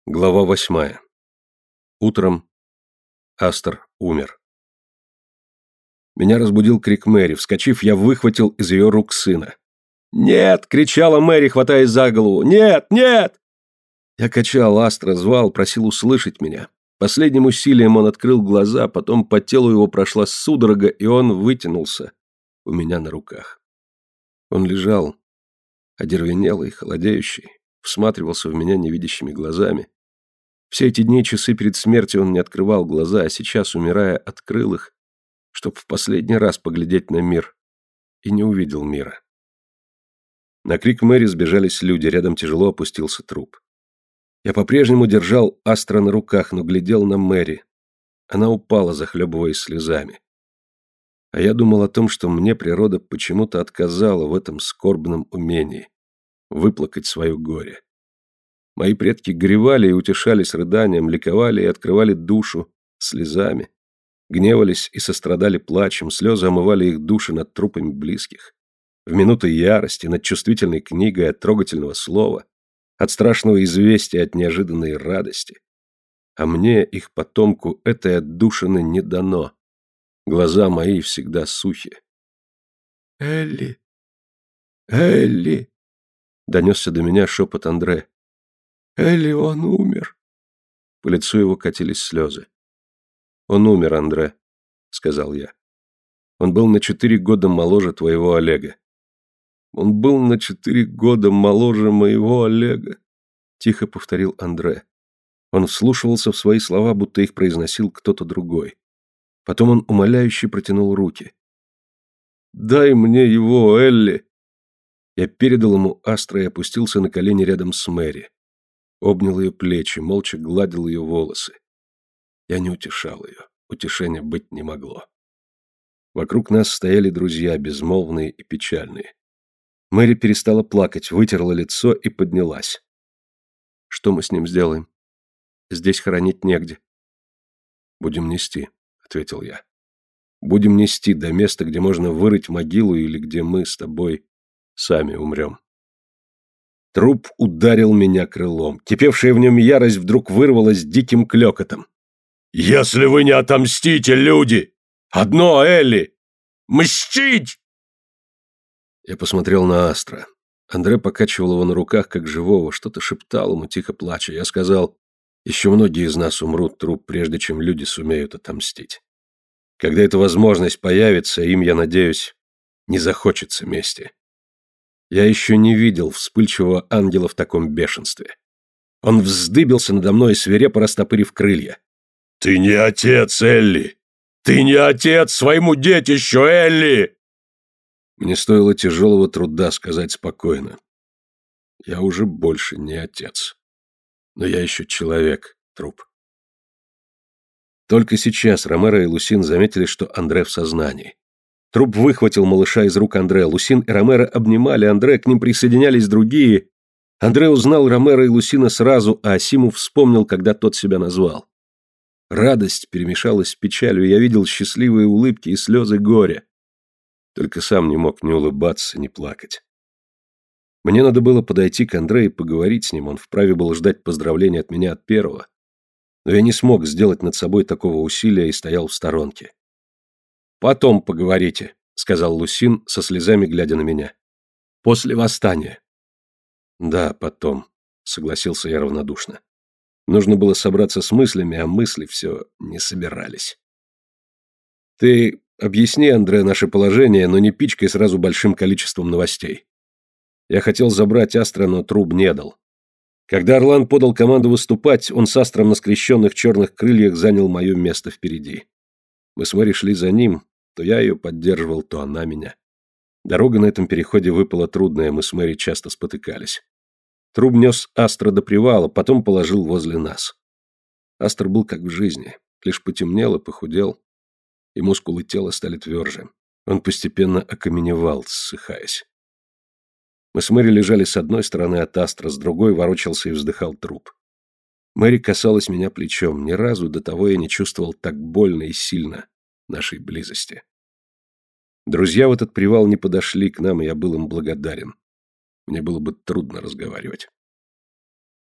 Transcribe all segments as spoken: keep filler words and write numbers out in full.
Глава восьмая. Утром Астер умер. Меня разбудил крик Мэри. Вскочив, я выхватил из ее рук сына. «Нет!» — кричала Мэри, хватаясь за голову. «Нет! Нет!» Я качал Астра, звал, просил услышать меня. Последним усилием он открыл глаза, потом по телу его прошла судорога, и он вытянулся у меня на руках. Он лежал, одервенелый, холодеющий, всматривался в меня невидящими глазами. Все эти дни и часы перед смертью он не открывал глаза, а сейчас, умирая, открыл их, чтобы в последний раз поглядеть на мир, и не увидел мира. На крик Мэри сбежались люди, рядом тяжело опустился труп. Я по-прежнему держал Астра на руках, но глядел на Мэри. Она упала, захлебываясь слезами. А я думал о том, что мне природа почему-то отказала в этом скорбном умении выплакать свое горе. Мои предки горевали и утешались рыданием, ликовали и открывали душу слезами, гневались и сострадали плачем, слезы омывали их души над трупами близких. В минуты ярости, над чувствительной книгой от трогательного слова, от страшного известия, от неожиданной радости. А мне, их потомку, этой отдушины не дано. Глаза мои всегда сухи. «Элли! Элли!» — донесся до меня шепот Андре. «Элли, он умер!» По лицу его катились слезы. «Он умер, Андре», — сказал я. «Он был на четыре года моложе твоего Олега». «Он был на четыре года моложе моего Олега», — тихо повторил Андре. Он вслушивался в свои слова, будто их произносил кто-то другой. Потом он умоляюще протянул руки. «Дай мне его, Элли!» Я передал ему Астра и опустился на колени рядом с Мэри. Обнял ее плечи, молча гладил ее волосы. Я не утешал ее. Утешения быть не могло. Вокруг нас стояли друзья, безмолвные и печальные. Мэри перестала плакать, вытерла лицо и поднялась. «Что мы с ним сделаем? Здесь хоронить негде». «Будем нести», — ответил я. «Будем нести до места, где можно вырыть могилу или где мы с тобой сами умрем». Труп ударил меня крылом. Кипевшая в нем ярость вдруг вырвалась диким клёкотом. «Если вы не отомстите, люди! Одно, Элли! Мстить!» Я посмотрел на Астра. Андре покачивал его на руках, как живого, что-то шептал ему, тихо плача. Я сказал, еще многие из нас умрут, труп, прежде чем люди сумеют отомстить. Когда эта возможность появится, им, я надеюсь, не захочется мести. Я еще не видел вспыльчивого ангела в таком бешенстве. Он вздыбился надо мной, свирепо растопырив крылья. «Ты не отец, Элли! Ты не отец своему детищу, Элли!» Мне стоило тяжелого труда сказать спокойно. Я уже больше не отец. Но я еще человек, труп. Только сейчас Ромеро и Лусин заметили, что Андре в сознании. Труп выхватил малыша из рук Андре. Лусин и Ромеро обнимали Андре, к ним присоединялись другие. Андре узнал Ромеро и Лусина сразу, а Асиму вспомнил, когда тот себя назвал. Радость перемешалась с печалью, я видел счастливые улыбки и слезы горя. Только сам не мог ни улыбаться, ни плакать. Мне надо было подойти к Андре и поговорить с ним, он вправе был ждать поздравления от меня от первого. Но я не смог сделать над собой такого усилия и стоял в сторонке. «Потом поговорите», — сказал Лусин, со слезами глядя на меня. «После восстания». «Да, потом», — согласился я равнодушно. Нужно было собраться с мыслями, а мысли все не собирались. «Ты объясни, Андре, наше положение, но не пичкай сразу большим количеством новостей. Я хотел забрать Астра, но Труб не дал. Когда Орлан подал команду выступать, он с Астром на скрещенных черных крыльях занял мое место впереди. Мы с Мэри шли за ним, то я ее поддерживал, то она меня. Дорога на этом переходе выпала трудная, мы с Мэри часто спотыкались. Труб нес Астра до привала, потом положил возле нас. Астр был как в жизни, лишь потемнел и похудел, и мускулы тела стали тверже. Он постепенно окаменевал, ссыхаясь. Мы с Мэри лежали с одной стороны от Астра, с другой ворочался и вздыхал труп. Мэри касалась меня плечом, ни разу до того я не чувствовал так больно и сильно нашей близости. Друзья в этот привал не подошли к нам, и я был им благодарен. Мне было бы трудно разговаривать.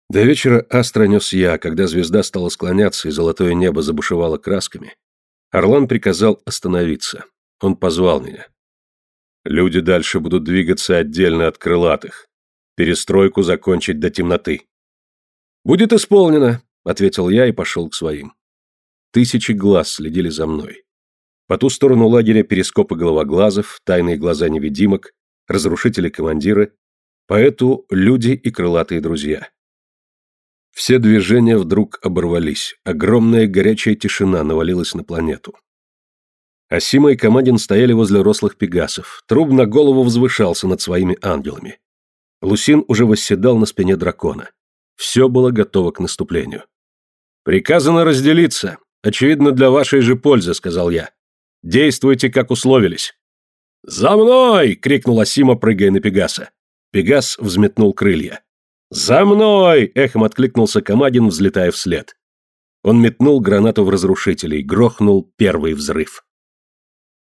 До вечера Астра нес я, когда звезда стала склоняться и золотое небо забушевало красками. Орлан приказал остановиться. Он позвал меня. Люди дальше будут двигаться отдельно от крылатых. Перестройку закончить до темноты. «Будет исполнено», — ответил я и пошел к своим. Тысячи глаз следили за мной. По ту сторону лагеря перископы головоглазов, тайные глаза невидимок, разрушители-командиры, по эту люди и крылатые друзья. Все движения вдруг оборвались. Огромная горячая тишина навалилась на планету. Асима и Камадин стояли возле рослых пегасов. Труб на голову возвышался над своими ангелами. Лусин уже восседал на спине дракона. Все было готово к наступлению. «Приказано разделиться. Очевидно, для вашей же пользы», — сказал я. «Действуйте, как условились». «За мной!» — крикнул Асима, прыгая на пегаса. Пегас взметнул крылья. «За мной!» — эхом откликнулся Камадин, взлетая вслед. Он метнул гранату в разрушителей, грохнул первый взрыв.